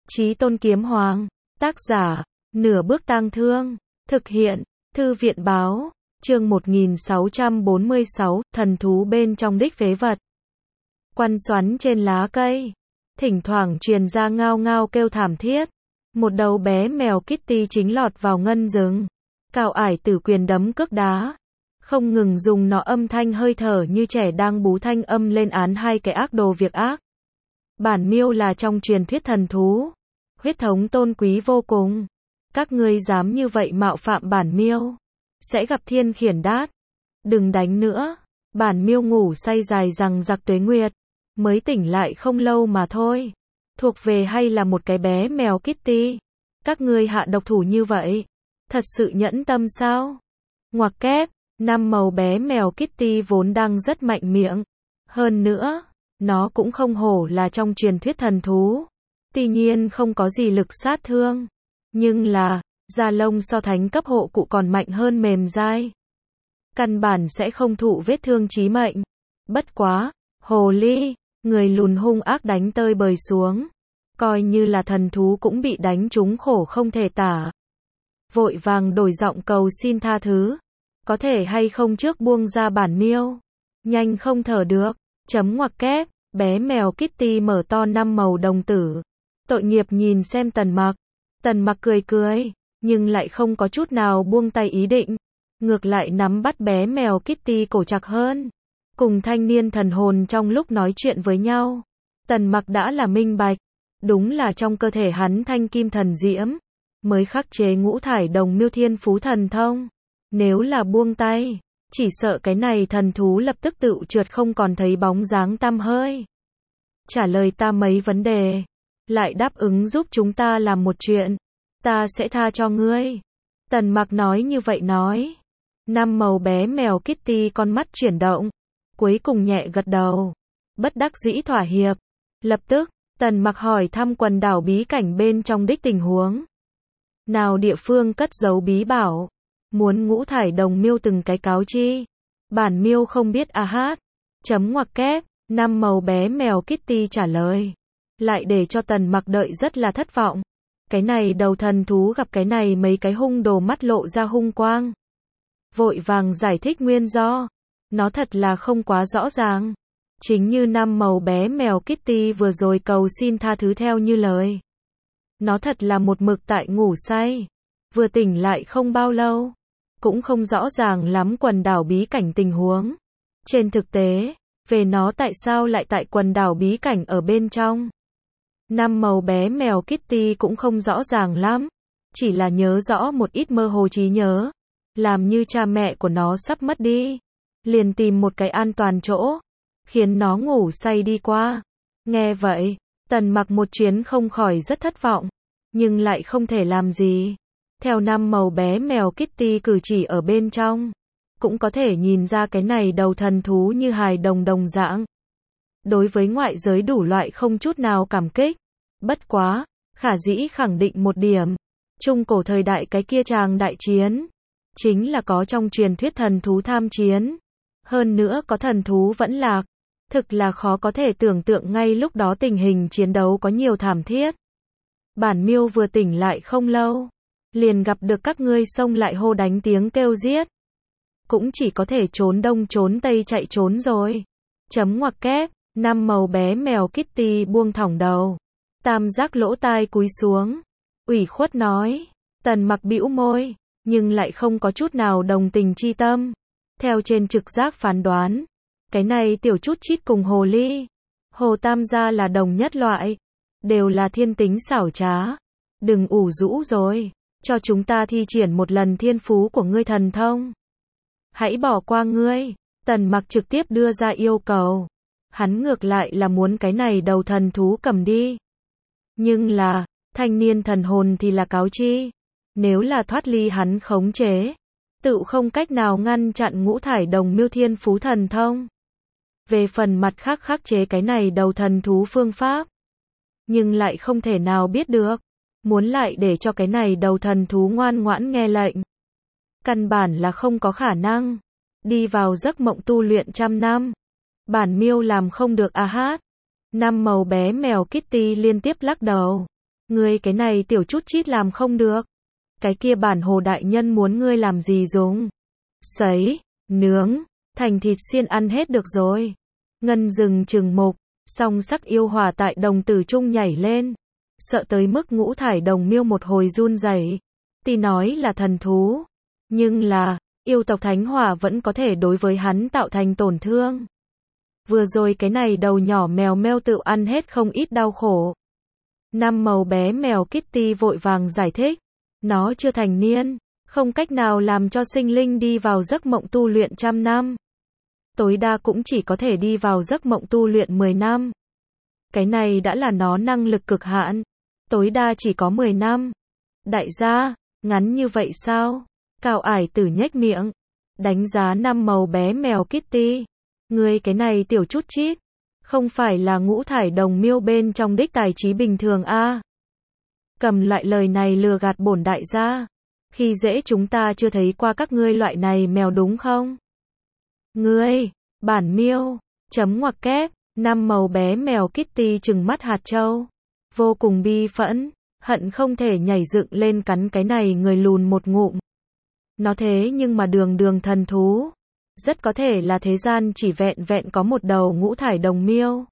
Chí Tôn Kiếm Hoàng. Tác giả, Nửa Bước Tang Thương. Thực hiện, Thư viện báo. Chương 1646, thần thú bên trong đích phế vật. Quăn xoắn trên lá cây. Thỉnh thoảng truyền ra ngao ngao kêu thảm thiết. Một đầu bé mèo Kitty chính lọt vào ngân rừng. Cào ải tử quyền đấm cước đá. Không ngừng dùng nó âm thanh hơi thở như trẻ đang bú thanh âm lên án hai cái ác đồ việc ác. Bản miêu là trong truyền thuyết thần thú. Huyết thống tôn quý vô cùng. Các ngươi dám như vậy mạo phạm bản miêu, sẽ gặp thiên khiển đát. Đừng đánh nữa. Bản miêu ngủ say dài rằng giặc tuế nguyệt. Mới tỉnh lại không lâu mà thôi. Thuộc về hay là một cái bé mèo Kitty. Các ngươi hạ độc thủ như vậy. Thật sự nhẫn tâm sao? Ngoặc kép. Năm màu bé mèo Kitty vốn đang rất mạnh miệng. Hơn nữa, nó cũng không hổ là trong truyền thuyết thần thú. Tuy nhiên không có gì lực sát thương. Nhưng là, da lông so thánh cấp hộ cụ còn mạnh hơn mềm dai. Căn bản sẽ không thụ vết thương chí mệnh. Bất quá, hồ ly, người lùn hung ác đánh tơi bời xuống. Coi như là thần thú cũng bị đánh trúng khổ không thể tả. Vội vàng đổi giọng cầu xin tha thứ. Có thể hay không trước buông ra bản miêu. Nhanh không thở được. Chấm ngoặc kép. Bé mèo Kitty mở to năm màu đồng tử. Tội nghiệp nhìn xem Tần Mặc. Tần Mặc cười cười, nhưng lại không có chút nào buông tay ý định. Ngược lại nắm bắt bé mèo Kitty cổ chặt hơn. Cùng thanh niên thần hồn trong lúc nói chuyện với nhau. Tần Mặc đã là minh bạch. Đúng là trong cơ thể hắn thanh kim thần diễm. Mới khắc chế ngũ thải đồng miêu thiên phú thần thông. Nếu là buông tay, chỉ sợ cái này thần thú lập tức tự trượt không còn thấy bóng dáng tăm hơi. Trả lời ta mấy vấn đề. Lại đáp ứng giúp chúng ta làm một chuyện. Ta sẽ tha cho ngươi. Tần Mặc nói như vậy nói. Năm màu bé mèo Kitty con mắt chuyển động. Cuối cùng nhẹ gật đầu. Bất đắc dĩ thỏa hiệp. Lập tức, Tần Mặc hỏi thăm quần đảo bí cảnh bên trong đích tình huống. Nào địa phương cất giấu bí bảo. Muốn ngũ thải đồng miêu từng cái cáo chi. Bản miêu không biết a hát. Chấm ngoặc kép. Năm màu bé mèo Kitty trả lời. Lại để cho Tần Mặc đợi rất là thất vọng. Cái này đầu thần thú gặp cái này mấy cái hung đồ mắt lộ ra hung quang. Vội vàng giải thích nguyên do. Nó thật là không quá rõ ràng. Chính như năm màu bé mèo Kitty vừa rồi cầu xin tha thứ theo như lời. Nó thật là một mực tại ngủ say. Vừa tỉnh lại không bao lâu. Cũng không rõ ràng lắm quần đảo bí cảnh tình huống. Trên thực tế, về nó tại sao lại tại quần đảo bí cảnh ở bên trong. Năm màu bé mèo Kitty cũng không rõ ràng lắm. Chỉ là nhớ rõ một ít mơ hồ trí nhớ. Làm như cha mẹ của nó sắp mất đi. Liền tìm một cái an toàn chỗ. Khiến nó ngủ say đi qua. Nghe vậy, Tần Mặc một chuyến không khỏi rất thất vọng. Nhưng lại không thể làm gì. Theo năm màu bé mèo Kitty cử chỉ ở bên trong. Cũng có thể nhìn ra cái này đầu thần thú như hài đồng đồng dạng. Đối với ngoại giới đủ loại không chút nào cảm kích. Bất quá, khả dĩ khẳng định một điểm. Trung cổ thời đại cái kia tràng đại chiến. Chính là có trong truyền thuyết thần thú tham chiến. Hơn nữa có thần thú vẫn lạc. Thực là khó có thể tưởng tượng ngay lúc đó tình hình chiến đấu có nhiều thảm thiết. Bản miêu vừa tỉnh lại không lâu. Liền gặp được các ngươi xông lại hô đánh tiếng kêu giết. Cũng chỉ có thể trốn đông trốn tây chạy trốn rồi. Chấm ngoặc kép. Năm màu bé mèo Kitty buông thõng đầu. Tam giác lỗ tai cúi xuống. Ủy khuất nói. Tần Mặc bĩu môi. Nhưng lại không có chút nào đồng tình chi tâm. Theo trên trực giác phán đoán. Cái này tiểu chút chít cùng hồ ly. Hồ tam gia là đồng nhất loại. Đều là thiên tính xảo trá. Đừng ủ rũ rồi. Cho chúng ta thi triển một lần thiên phú của ngươi thần thông. Hãy bỏ qua ngươi. Tần Mặc trực tiếp đưa ra yêu cầu. Hắn ngược lại là muốn cái này đầu thần thú cầm đi. Nhưng là, thanh niên thần hồn thì là cáo chi. Nếu là thoát ly hắn khống chế. Tự không cách nào ngăn chặn ngũ thải đồng miêu thiên phú thần thông. Về phần mặt khác khắc chế cái này đầu thần thú phương pháp. Nhưng lại không thể nào biết được. Muốn lại để cho cái này đầu thần thú ngoan ngoãn nghe lệnh. Căn bản là không có khả năng. Đi vào giấc mộng tu luyện trăm năm. Bản miêu làm không được a hát. Năm màu bé mèo Kitty liên tiếp lắc đầu. Ngươi cái này tiểu chút chít làm không được. Cái kia bản hồ đại nhân muốn ngươi làm gì dùng? Sấy, nướng, thành thịt xiên ăn hết được rồi. Ngân dừng chừng mục, song sắc yêu hòa tại đồng tử trung nhảy lên. Sợ tới mức ngũ thải đồng miêu một hồi run rẩy. Tuy nói là thần thú, nhưng là, yêu tộc thánh hỏa vẫn có thể đối với hắn tạo thành tổn thương. Vừa rồi cái này đầu nhỏ mèo meo tự ăn hết không ít đau khổ. Năm màu bé mèo Kitty vội vàng giải thích. Nó chưa thành niên, không cách nào làm cho sinh linh đi vào giấc mộng tu luyện 100 năm. Tối đa cũng chỉ có thể đi vào giấc mộng tu luyện 10 năm. Cái này đã là nó năng lực cực hạn. Tối đa chỉ có 10 năm. Đại gia, ngắn như vậy sao? Cao ải tử nhếch miệng. Đánh giá năm màu bé mèo Kitty. Ngươi cái này tiểu chút chít. Không phải là ngũ thải đồng miêu bên trong đích tài trí bình thường a? Cầm loại lời này lừa gạt bổn đại gia. Khi dễ chúng ta chưa thấy qua các ngươi loại này mèo đúng không? Ngươi, bản miêu, chấm ngoặc kép, năm màu bé mèo Kitty trừng mắt hạt châu. Vô cùng bi phẫn, hận không thể nhảy dựng lên cắn cái này người lùn một ngụm. Nó thế nhưng mà đường đường thần thú. Rất có thể là thế gian chỉ vẹn vẹn có một đầu ngũ thải đồng miêu.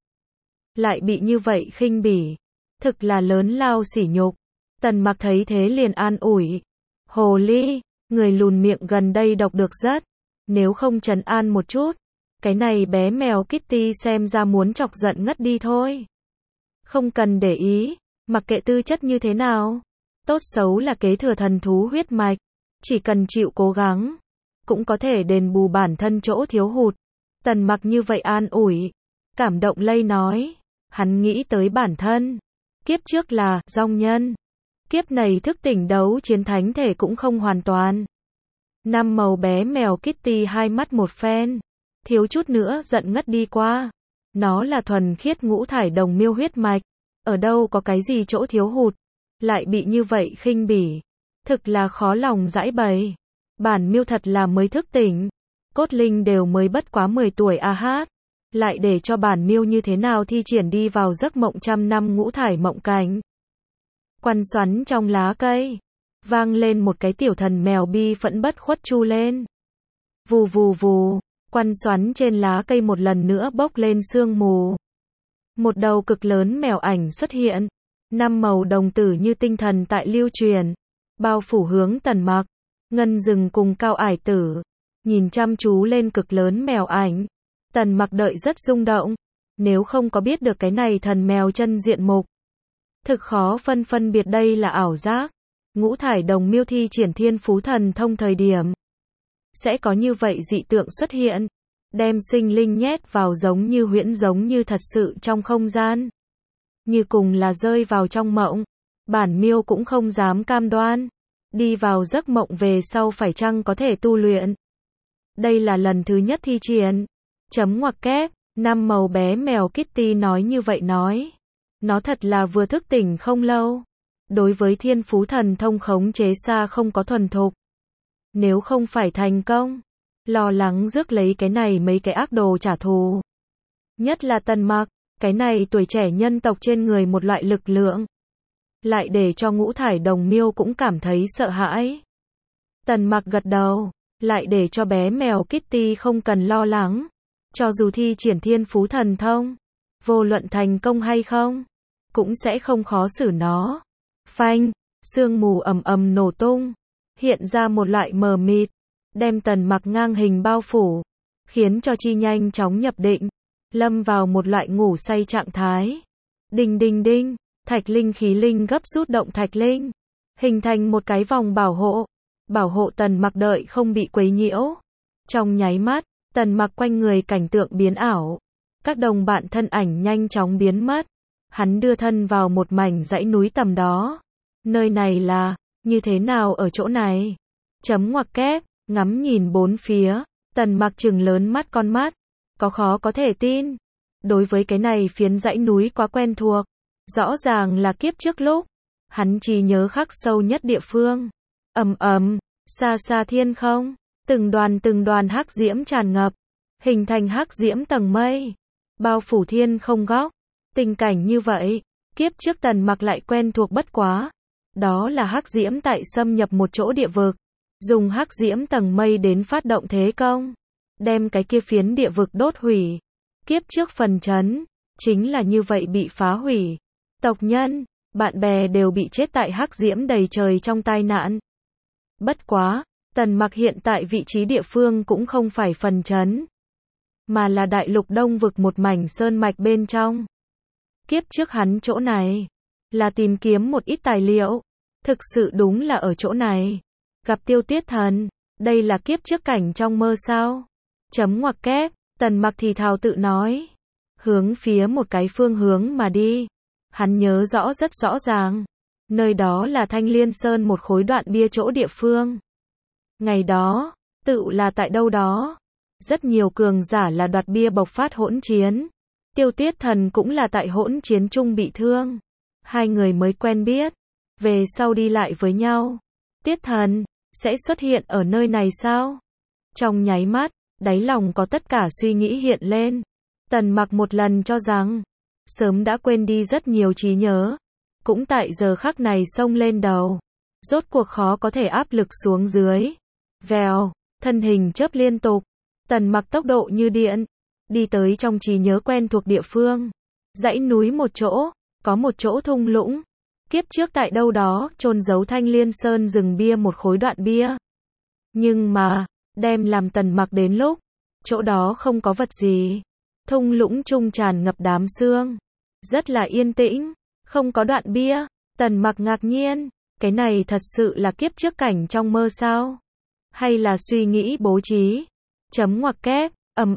Lại bị như vậy khinh bỉ. Thực là lớn lao sỉ nhục. Tần Mặc thấy thế liền an ủi. Hồ ly, người lùn miệng gần đây độc được rất. Nếu không trấn an một chút, cái này bé mèo Kitty xem ra muốn chọc giận ngất đi thôi. Không cần để ý, mặc kệ tư chất như thế nào. Tốt xấu là kế thừa thần thú huyết mạch. Chỉ cần chịu cố gắng, cũng có thể đền bù bản thân chỗ thiếu hụt. Tần Mặc như vậy an ủi. Cảm động lây nói. Hắn nghĩ tới bản thân. Kiếp trước là dong nhân. Kiếp này thức tỉnh đấu chiến thánh thể cũng không hoàn toàn. Năm màu bé mèo Kitty hai mắt một phen. Thiếu chút nữa giận ngất đi qua. Nó là thuần khiết ngũ thải đồng miêu huyết mạch. Ở đâu có cái gì chỗ thiếu hụt. Lại bị như vậy khinh bỉ. Thực là khó lòng giải bày. Bản miêu thật là mới thức tỉnh. Cốt linh đều mới bất quá 10 tuổi a hát. Lại để cho bản miêu như thế nào thi triển đi vào giấc mộng 100 năm ngũ thải mộng cảnh. Quằn xoắn trong lá cây. Vang lên một cái tiểu thần mèo bi phẫn bất khuất chu lên. Vù vù vù. Quằn xoắn trên lá cây một lần nữa bốc lên sương mù. Một đầu cực lớn mèo ảnh xuất hiện. Năm màu đồng tử như tinh thần tại lưu truyền. Bao phủ hướng Tần Mặc. Ngân dừng cùng Cao ải tử. Nhìn chăm chú lên cực lớn mèo ảnh. Tần Mặc đợi rất rung động. Nếu không có biết được cái này thần mèo chân diện mục. Thực khó phân biệt đây là ảo giác. Ngũ thải đồng miêu thi triển thiên phú thần thông thời điểm. Sẽ có như vậy dị tượng xuất hiện. Đem sinh linh nhét vào giống như huyễn giống như thật sự trong không gian. Như cùng là rơi vào trong mộng. Bản miêu cũng không dám cam đoan. Đi vào giấc mộng về sau phải chăng có thể tu luyện. Đây là lần thứ nhất thi triển. Chấm ngoặc kép, năm màu bé mèo Kitty nói như vậy nói. Nó thật là vừa thức tỉnh không lâu. Đối với thiên phú thần thông khống chế xa không có thuần thục. Nếu không phải thành công, lo lắng rước lấy cái này mấy cái ác đồ trả thù. Nhất là Tần Mặc, cái này tuổi trẻ nhân tộc trên người một loại lực lượng. Lại để cho ngũ thải đồng miêu cũng cảm thấy sợ hãi. Tần Mặc gật đầu, lại để cho bé mèo Kitty không cần lo lắng. Cho dù thi triển thiên phú thần thông, vô luận thành công hay không, cũng sẽ không khó xử nó. Phanh, sương mù ầm ầm nổ tung, hiện ra một loại mờ mịt, đem Tần Mặc ngang hình bao phủ, khiến cho chi nhanh chóng nhập định, lâm vào một loại ngủ say trạng thái. Đinh đinh đinh, thạch linh khí linh gấp rút động thạch linh, hình thành một cái vòng bảo hộ Tần Mặc đợi không bị quấy nhiễu. Trong nháy mắt, Tần Mặc quanh người cảnh tượng biến ảo, các đồng bạn thân ảnh nhanh chóng biến mất. Hắn đưa thân vào một mảnh dãy núi tầm đó. Nơi này là, như thế nào ở chỗ này? Chấm ngoặc kép, ngắm nhìn bốn phía, Tần Mặc trừng lớn mắt con mắt. Có khó có thể tin. Đối với cái này phiến dãy núi quá quen thuộc. Rõ ràng là kiếp trước lúc. Hắn chỉ nhớ khắc sâu nhất địa phương. Xa xa thiên không. Từng đoàn hắc diễm tràn ngập. Hình thành hắc diễm tầng mây. Bao phủ thiên không góc. Tình cảnh như vậy, Kiếp trước Tần Mặc lại quen thuộc bất quá. Đó là hắc diễm tại xâm nhập một chỗ địa vực. Dùng hắc diễm tầng mây đến phát động thế công. Đem cái kia phiến địa vực đốt hủy. Kiếp trước phần trấn, chính là như vậy bị phá hủy. Tộc nhân, bạn bè đều bị chết tại hắc diễm đầy trời trong tai nạn. Bất quá, Tần Mặc hiện tại vị trí địa phương cũng không phải phần trấn, mà là đại lục đông vực một mảnh sơn mạch bên trong. Kiếp trước hắn chỗ này, là tìm kiếm một ít tài liệu. Thực sự đúng là ở chỗ này. Gặp Tiêu Tiết Thần, đây là kiếp trước cảnh trong mơ sao? Chấm ngoặc kép, Tần Mặc thì thào tự nói. Hướng phía một cái phương hướng mà đi. Hắn nhớ rõ rất rõ ràng. Nơi đó là Thanh Liên Sơn một khối đoạn bia chỗ địa phương. Ngày đó, tự là tại đâu đó. Rất nhiều cường giả là đoạt bia bộc phát hỗn chiến. Tiêu Tiết Thần cũng là tại hỗn chiến chung bị thương. Hai người mới quen biết. Về sau đi lại với nhau. Tiết Thần, sẽ xuất hiện ở nơi này sao? Trong nháy mắt, đáy lòng có tất cả suy nghĩ hiện lên. Tần Mặc một lần cho rằng, sớm đã quên đi rất nhiều trí nhớ. Cũng tại giờ khắc này xông lên đầu. Rốt cuộc khó có thể áp lực xuống dưới. Vèo, thân hình chớp liên tục. Tần Mặc tốc độ như điện. Đi tới trong trí nhớ quen thuộc địa phương. Dãy núi một chỗ, có một chỗ thung lũng. Kiếp trước tại đâu đó, chôn giấu Thanh Liên Sơn rừng bia một khối đoạn bia. Nhưng mà, đem làm Tần Mặc đến lúc, chỗ đó không có vật gì. Thung lũng trung tràn ngập đám sương. Rất là yên tĩnh, không có đoạn bia. Tần Mặc ngạc nhiên, cái này thật sự là kiếp trước cảnh trong mơ sao? Hay là suy nghĩ bố trí? Chấm ngoặc kép,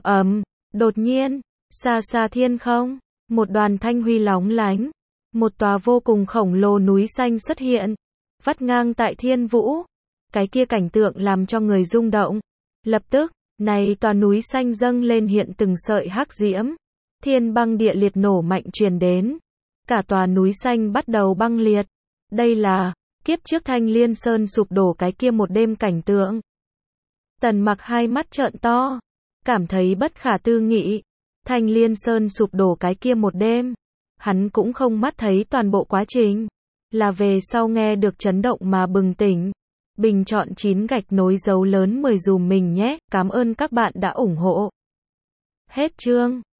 đột nhiên, xa xa thiên không, một đoàn thanh huy lóng lánh. Một tòa vô cùng khổng lồ núi xanh xuất hiện, vắt ngang tại thiên vũ. Cái kia cảnh tượng làm cho người rung động. Lập tức, này tòa núi xanh dâng lên hiện từng sợi hắc diễm. Thiên băng địa liệt nổ mạnh truyền đến. Cả tòa núi xanh bắt đầu băng liệt. Đây là, kiếp trước Thanh Liên Sơn sụp đổ cái kia một đêm cảnh tượng. Tần Mặc hai mắt trợn to, cảm thấy bất khả tư nghị. Thanh Liên Sơn sụp đổ cái kia một đêm. Hắn cũng không mắt thấy toàn bộ quá trình. Là về sau nghe được chấn động mà bừng tỉnh. Bình chọn 9 gạch nối dấu lớn 10 dùm mình nhé. Cảm ơn các bạn đã ủng hộ. Hết chương.